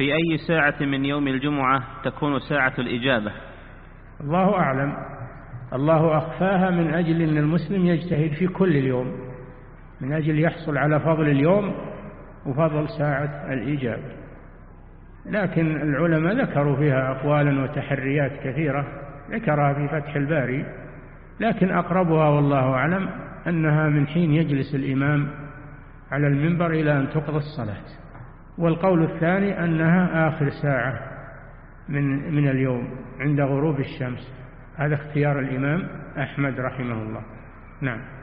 في أي ساعة من يوم الجمعة تكون ساعة الإجابة؟ الله أعلم. الله أخفاها من أجل أن المسلم يجتهد في كل اليوم، من أجل يحصل على فضل اليوم وفضل ساعة الإجابة. لكن العلماء ذكروا فيها أقوالا وتحريات كثيرة ذكرها في فتح الباري، لكن أقربها والله أعلم أنها من حين يجلس الإمام على المنبر إلى أن تقضى الصلاة. والقول الثاني أنها آخر ساعة من اليوم عند غروب الشمس. هذا اختيار الإمام أحمد رحمه الله. نعم.